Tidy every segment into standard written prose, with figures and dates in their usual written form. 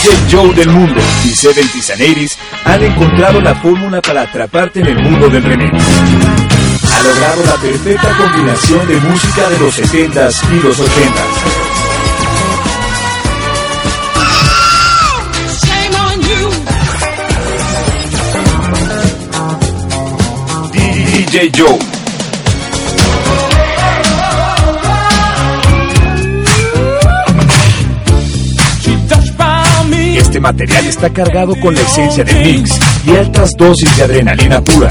DJ Joe del mundo y 70s and 80s han encontrado la fórmula para atraparte en el mundo del remix. Ha logrado la perfecta combinación de música de los 70s y los 80s. DJ Joe. Este material está cargado con la esencia del mix y altas dosis de adrenalina pura.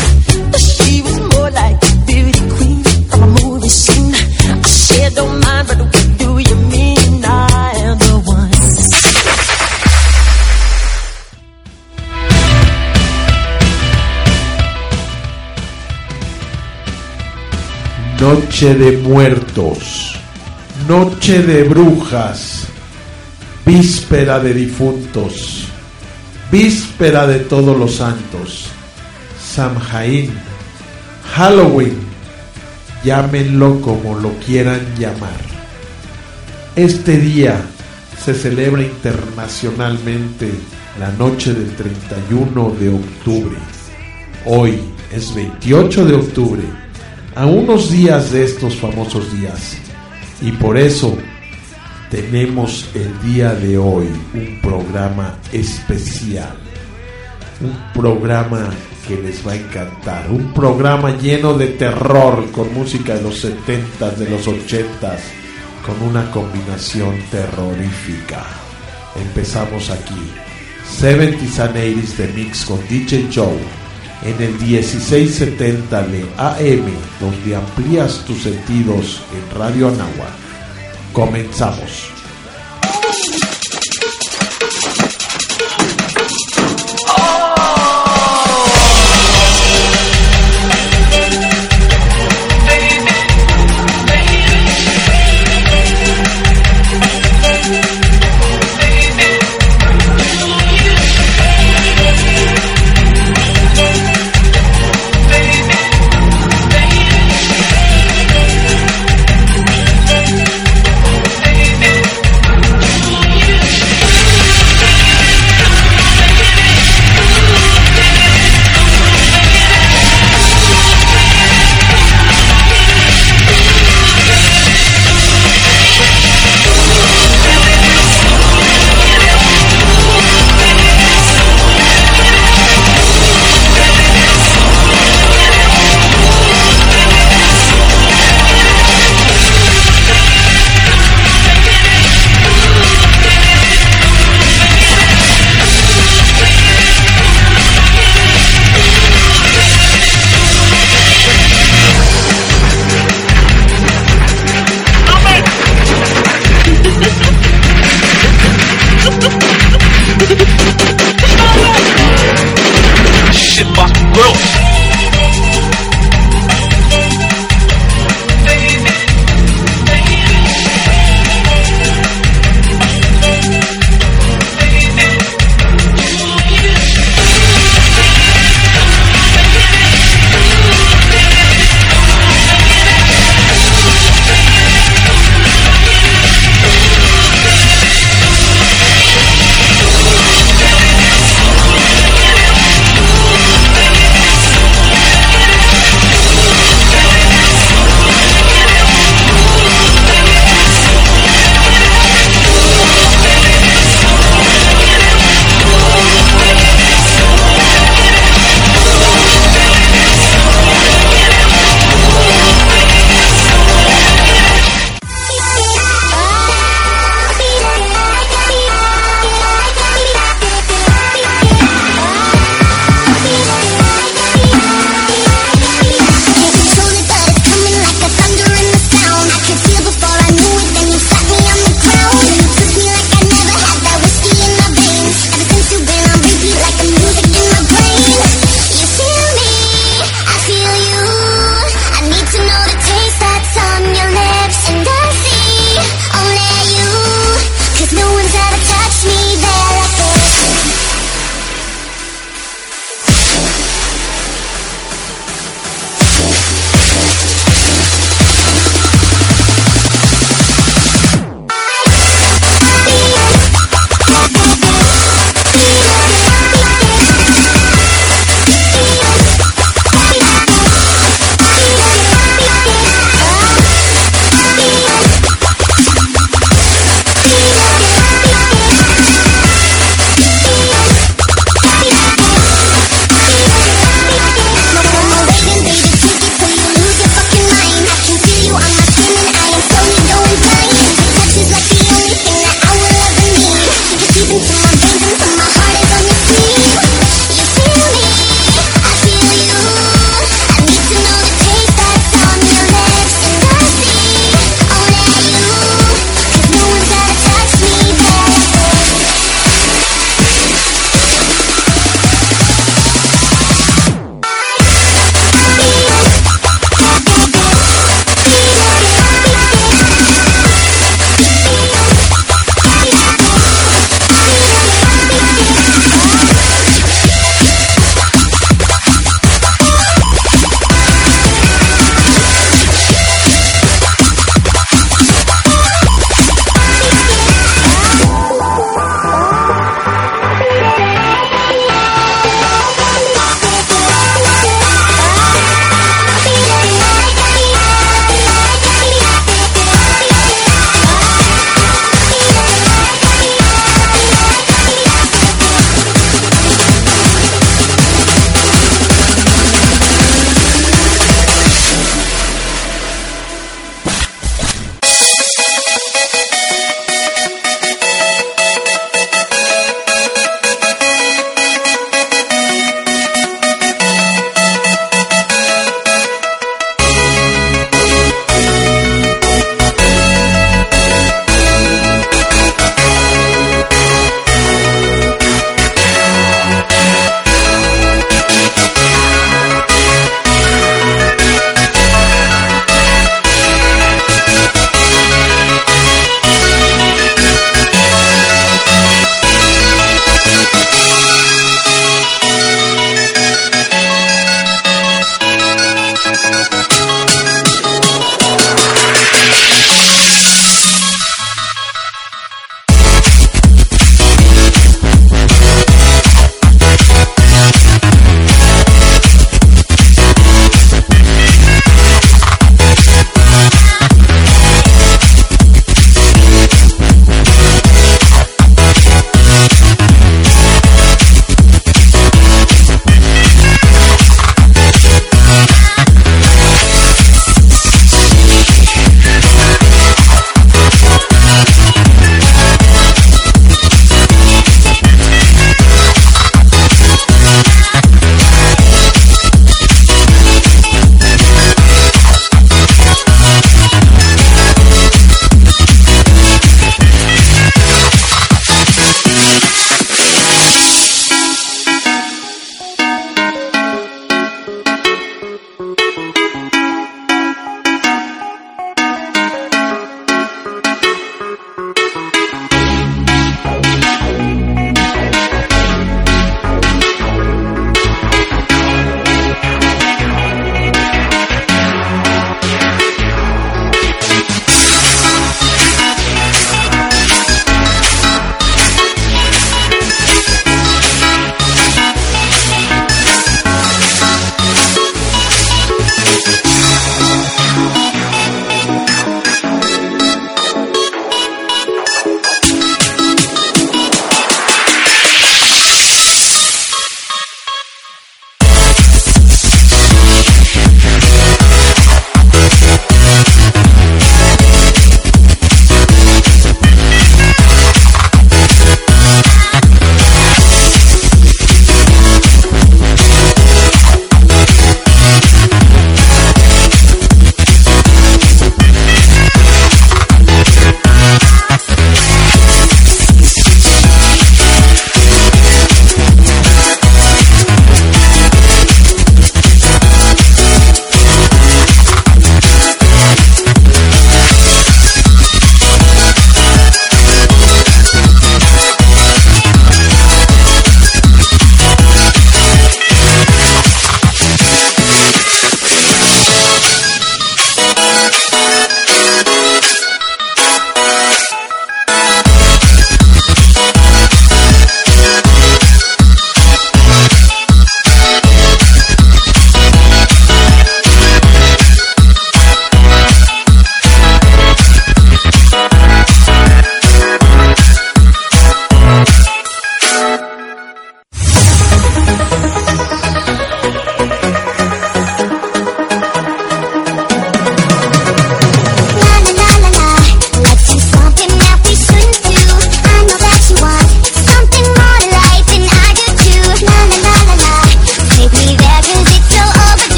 Noche de muertos, noche de brujas, víspera de difuntos, víspera de todos los santos, Samhain, Halloween, llámenlo como lo quieran llamar. Este día se celebra internacionalmente la noche del 31 de octubre. Hoy es 28 de octubre, a unos días de estos famosos días, y por eso tenemos el día de hoy un programa especial, un programa que les va a encantar, un programa lleno de terror, con música de los 70s, de los 80s, con una combinación terrorífica. Empezamos aquí, 70s and 80s de Mix con DJ Joe, en el 1670 de AM, donde amplías tus sentidos en Radio Anáhuac. Comenzamos.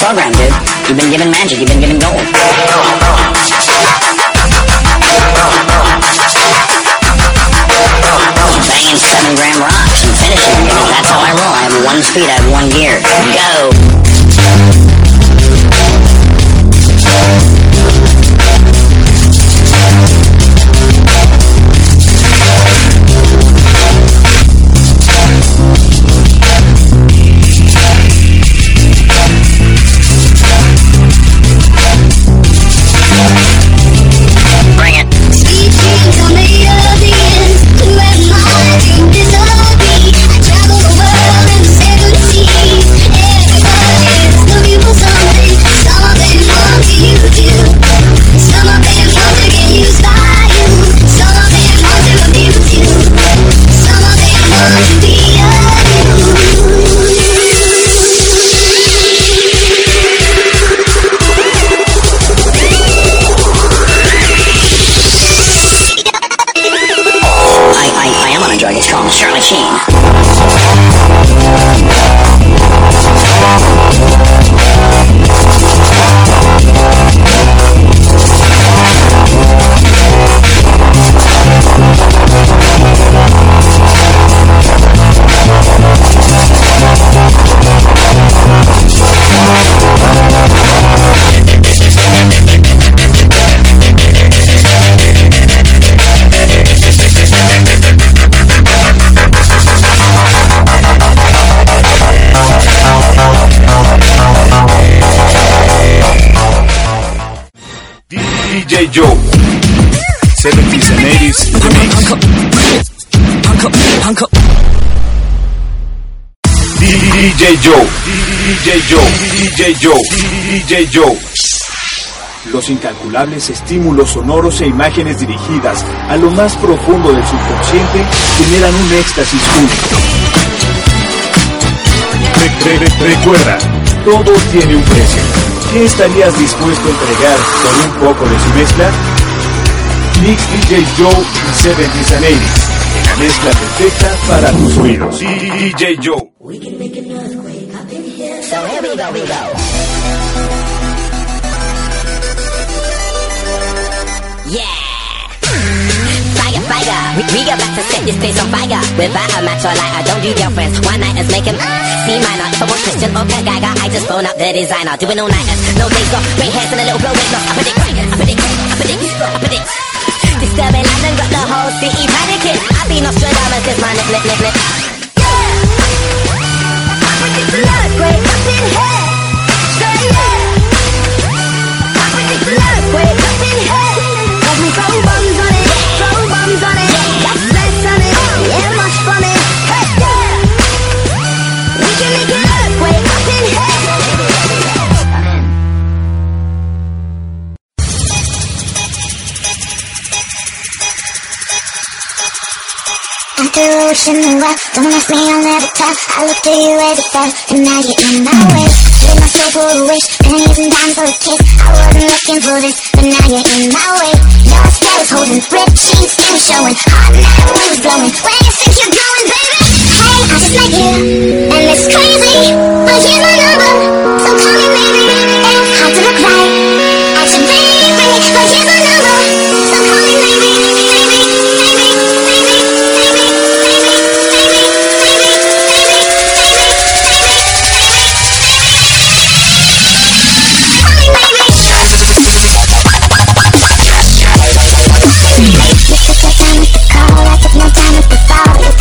program, dude. You've been given magic. You've been given gold. Banging 7-gram rocks and finishing them, because that's how I roll. I have one speed, I have one gear. Go! It's called Charlie Sheen. DJ Joe, 70s and 80s remix. DJ Joe, DJ Joe, DJ Joe, DJ Joe. Los incalculables estímulos sonoros e imágenes dirigidas a lo más profundo del subconsciente generan un éxtasis único. Recuerda, todo tiene un precio. ¿Qué estarías dispuesto a entregar por un poco de su mezcla? Nick DJ Joe y 70s and 80s, la mezcla perfecta para tus oídos. DJ Joe. We can make an earthquake up in here. So here we go. Yeah! Fire. We got back to set this place on fire. Without a match or lighter, don't do girlfriends. One nighters make him C minor. If I want Christian or Pat Geiger, I just phone up the designer. Doing all nighters, no days off. Gray hairs and a little blow weight loss. I predict. Disturbing life and got the whole city panicking. I be Nostradamus, this my nip. Yeah! I predict an earthquake up in here. Say yeah! I predict an earthquake up in here. Cause we throw bombs on it. That's less on it. Yeah, much fun it. Hey, yeah! We can make an earthquake up in here. After ocean and well, don't ask me, I'll never tell. I looked at you as it fell, and now you're in my way. Gave my soul for a wish, pennies and dimes for a kiss. I wasn't looking for this, but now you're in my way. Your stare was holding, ripped jeans, skin showing. Hot night, wind was blowing. Where you think you're going, baby? Hey, I just met you, and it's crazy. But here's my number, so call me maybe. It's hard to look right at your baby, but here's my number, so call me maybe. No time at the fall, I took no time at the fall.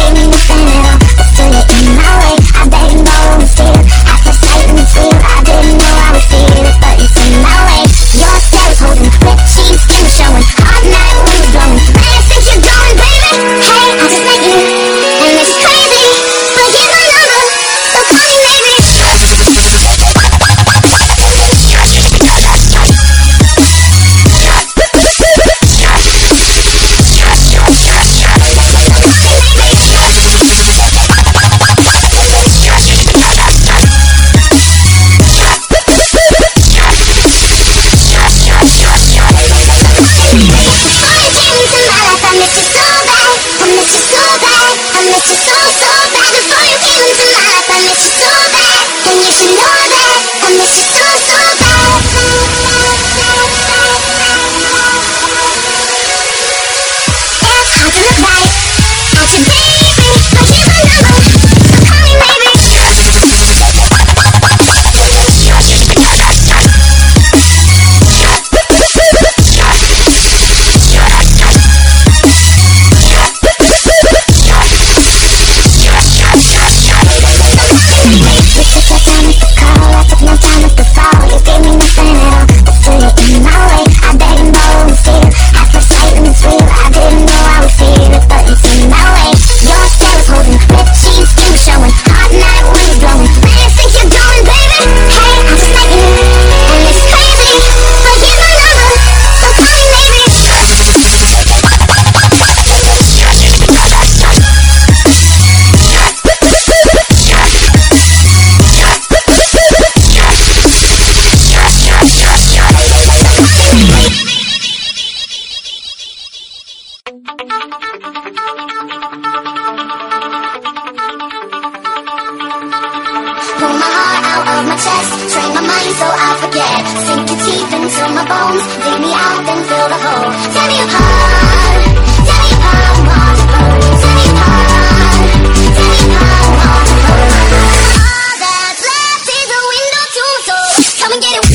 of my chest. Train my mind so I forget. Sink your teeth into my bones. Dig me out, then fill the hole. Tear me apart. Tear me apart, watch it burn. Tear me apart. Tear me apart, watch it burn. All that's left is a window to my soul. Come and get it.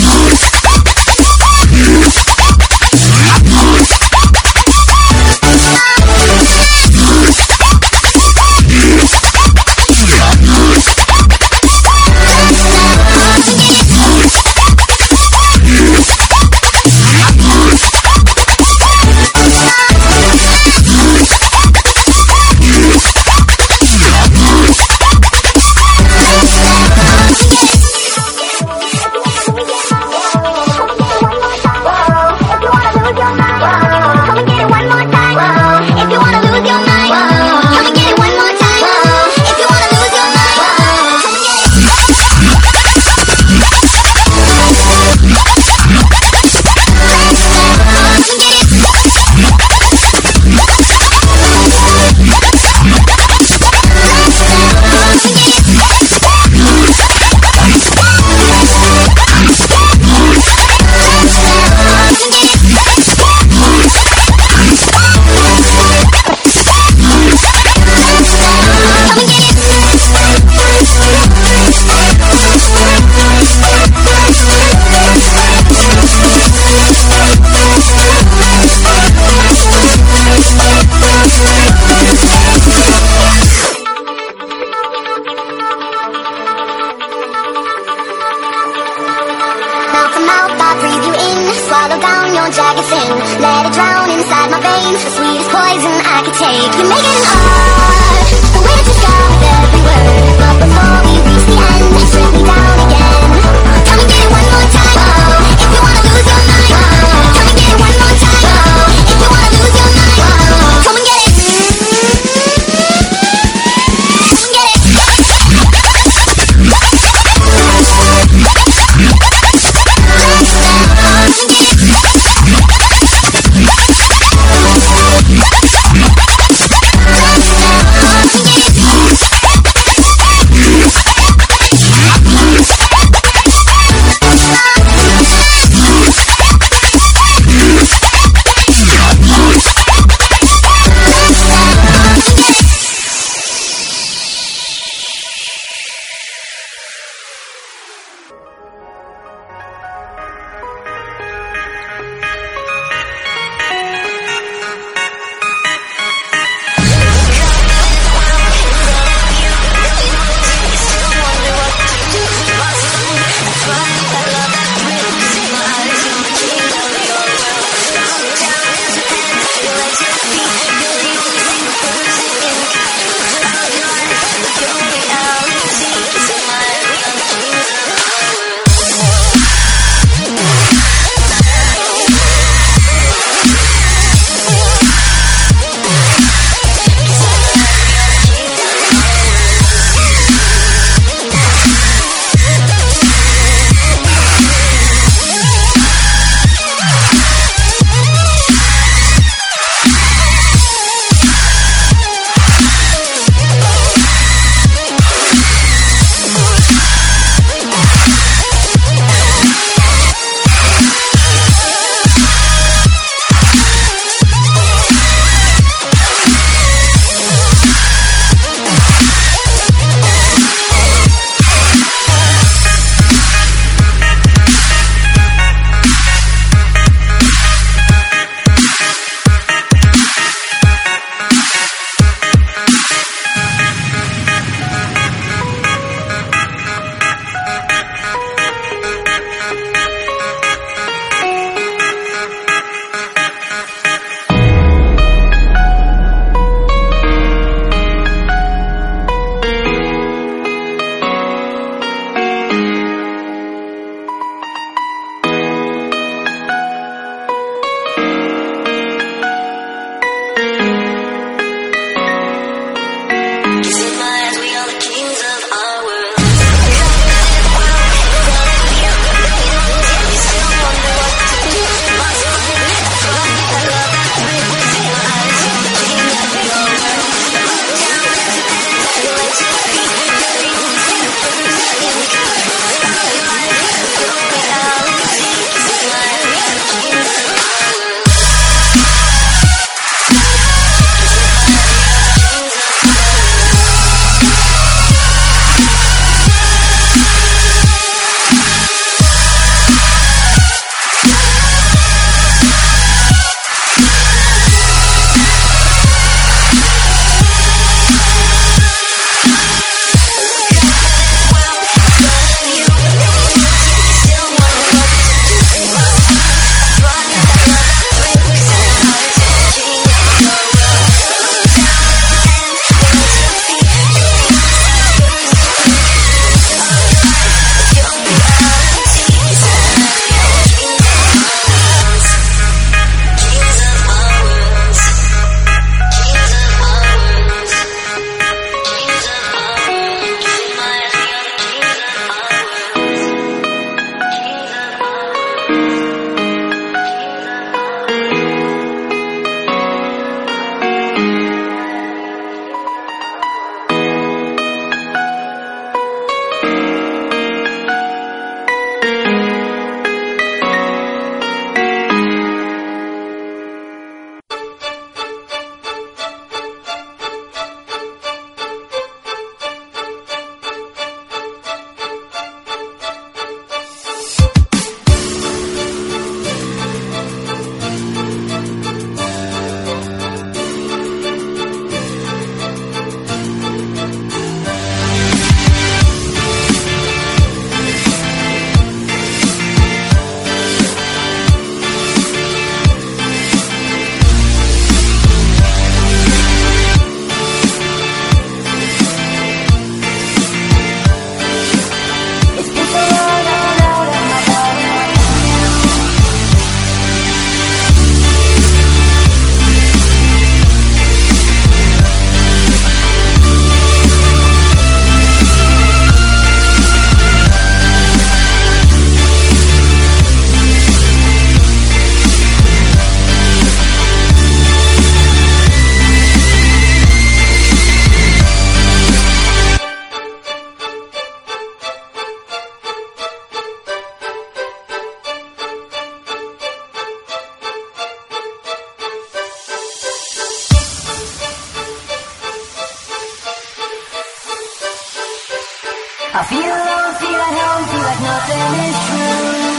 I feel alone, feel at home, feel like nothing is true.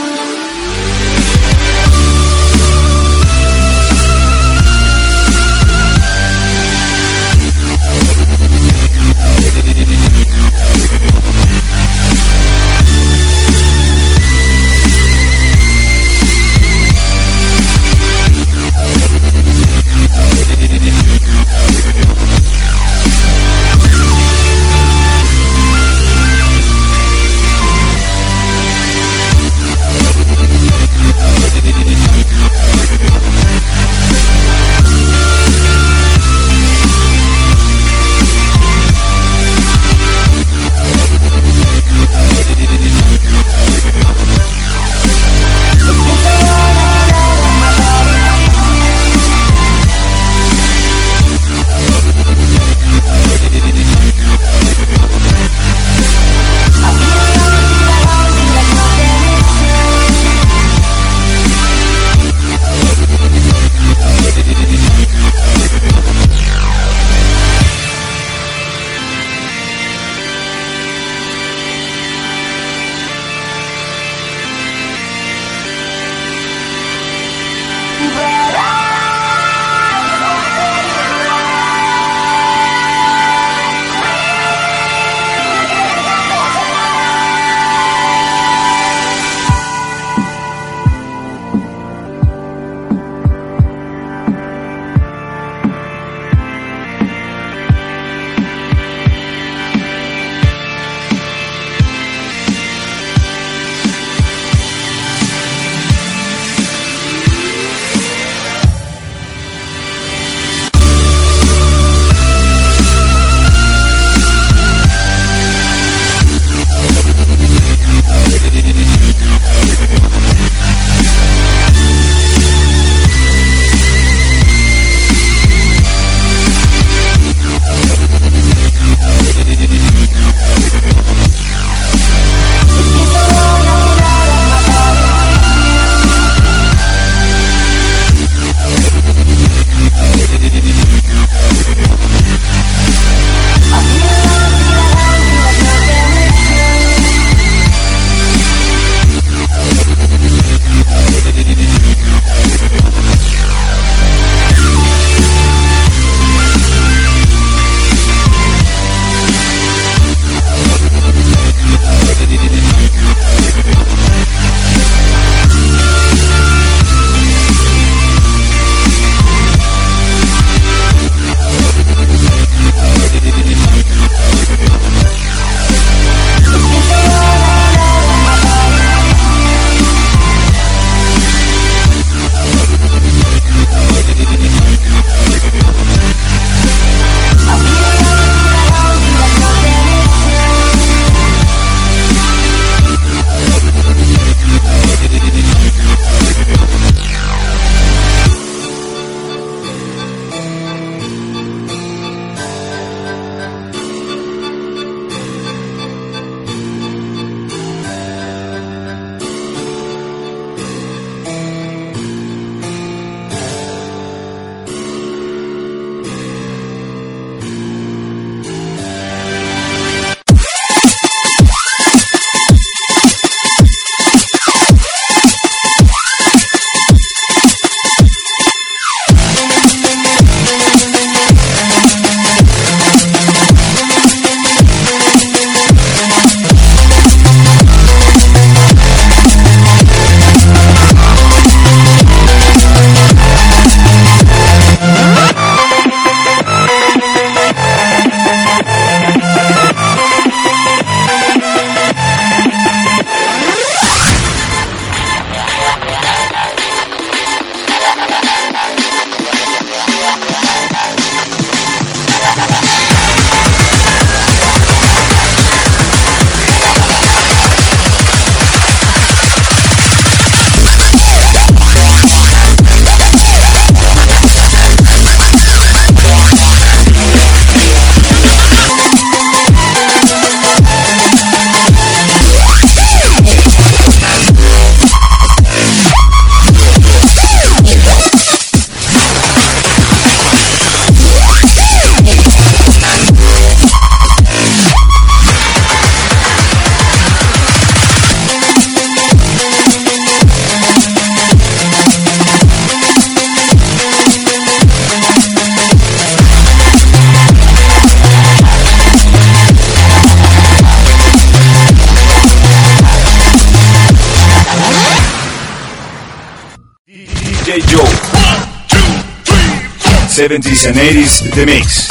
DJ Joe. 70s and 80s The Mix.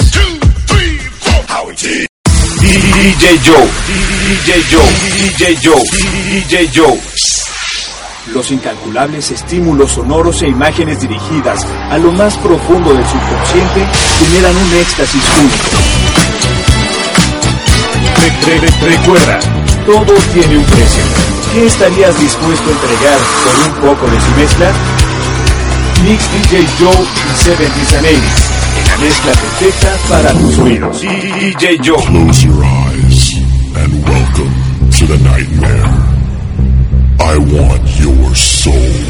DJ Joe, DJ Joe, DJ Joe, DJ Joe. Los incalculables estímulos sonoros e imágenes dirigidas a lo más profundo del subconsciente generan un éxtasis único. Recuerda, todo tiene un precio. ¿Qué estarías dispuesto a entregar por un poco de su mezcla? Mix DJ Joe y 70s and 80s. La mezcla perfecta para tus oídos. DJ Joe. Close your eyes and welcome to the nightmare. I want your soul.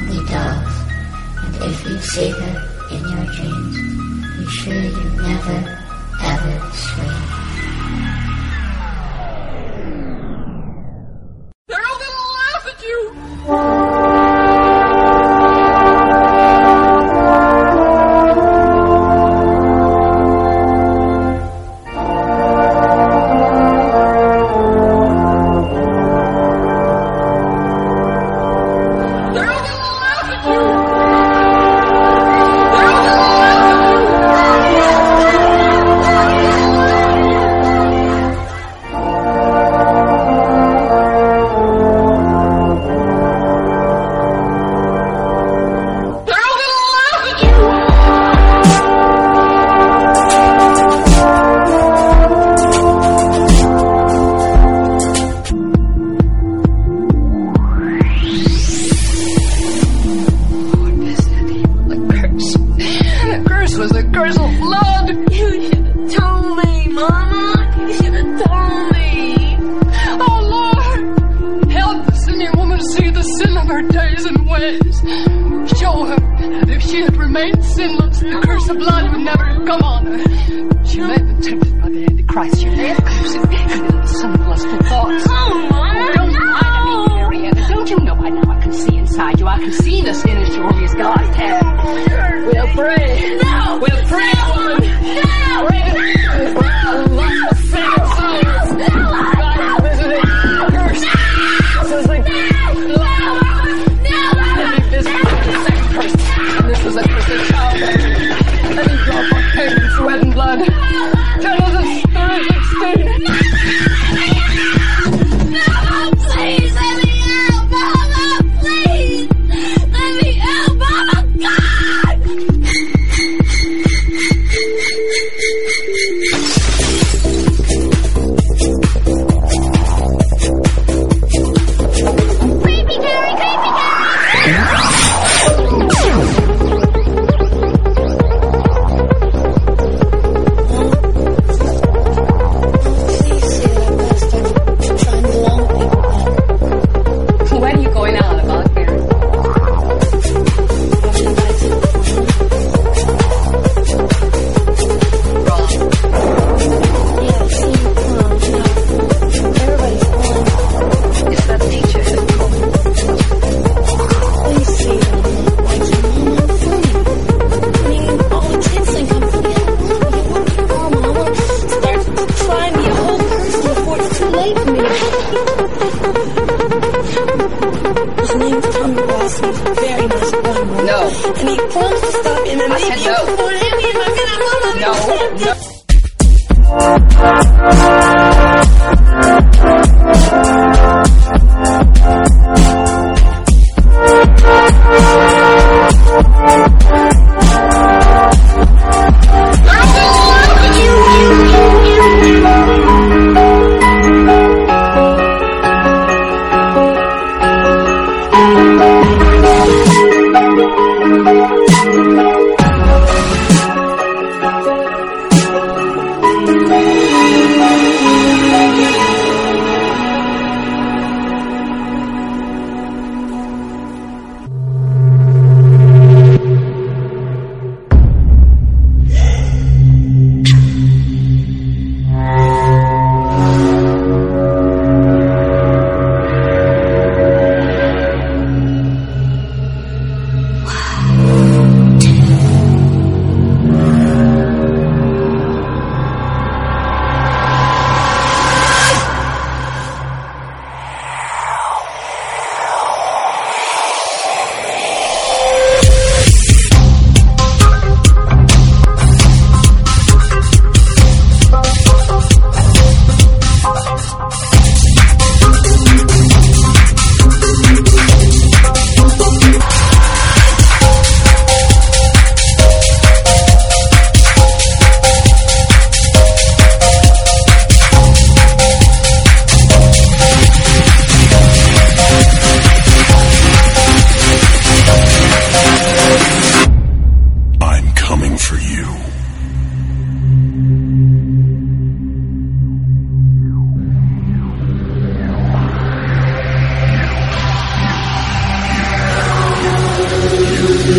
ugly dolls. And if you see her in your dreams, be sure you never, ever scream. They're all gonna laugh at you!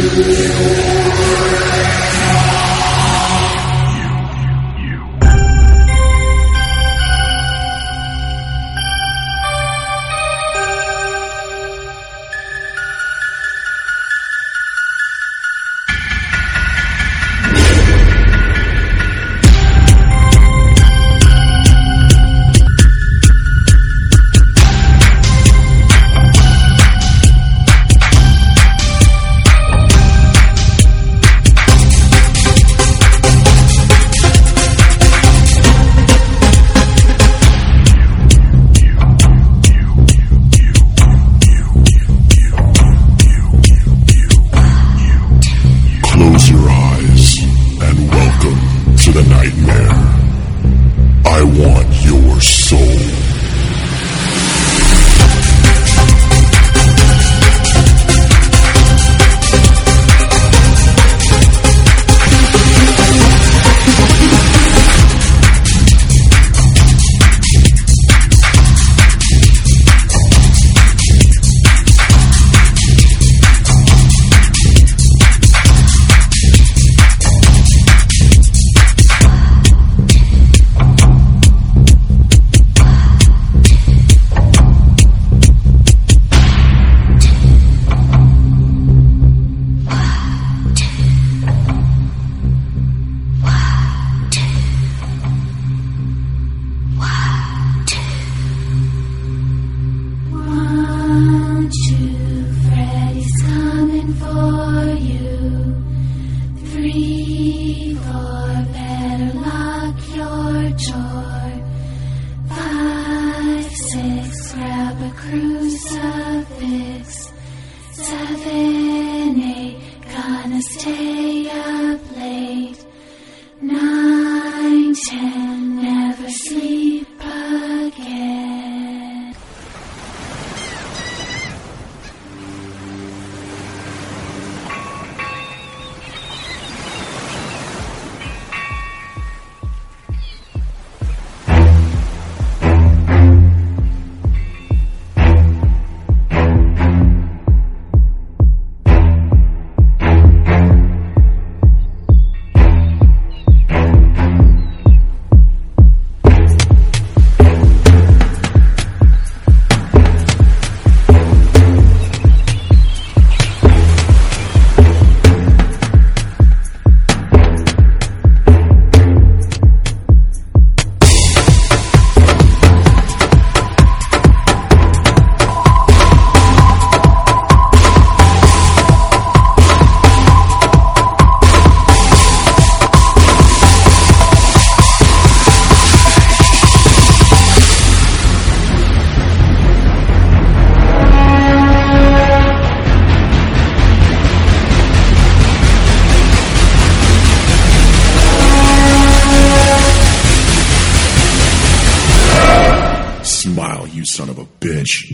son of a bitch.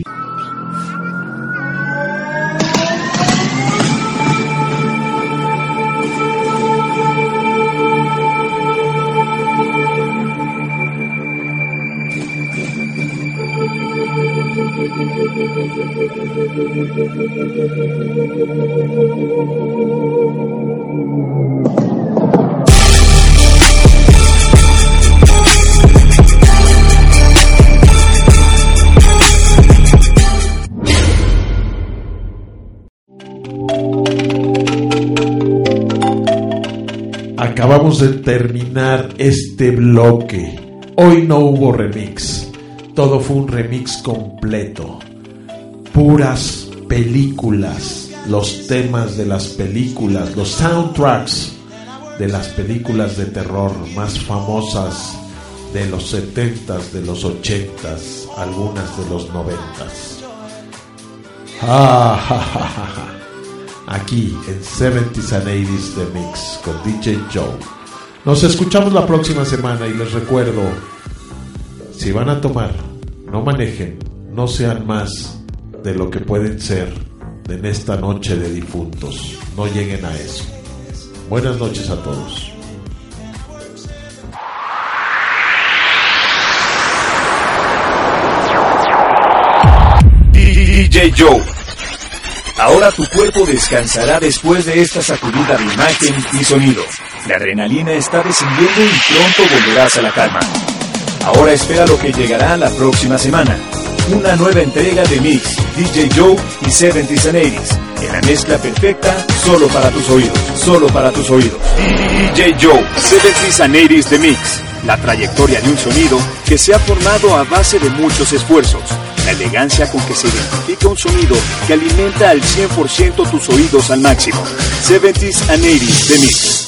Acabamos de terminar este bloque. Hoy no hubo remix, todo fue un remix completo. Puras películas, los temas de las películas, los soundtracks de las películas de terror más famosas de los 70s, de los 80s, algunas de los 90s. Aquí en 70s and 80s The Mix con DJ Joe. Nos escuchamos la próxima semana y les recuerdo, si van a tomar, no manejen, no sean más de lo que pueden ser en esta noche de difuntos. No lleguen a eso. Buenas noches a todos. DJ Joe. Ahora tu cuerpo descansará después de esta sacudida de imagen y sonido. La adrenalina está descendiendo y pronto volverás a la calma. Ahora espera lo que llegará la próxima semana. Una nueva entrega de Mix, DJ Joe y 70s and 80s. En la mezcla perfecta, solo para tus oídos. Solo para tus oídos. DJ Joe, 70s and 80s The Mix. La trayectoria de un sonido que se ha formado a base de muchos esfuerzos. La elegancia con que se identifica un sonido que alimenta al 100% tus oídos al máximo. 70s and 80s The Mix.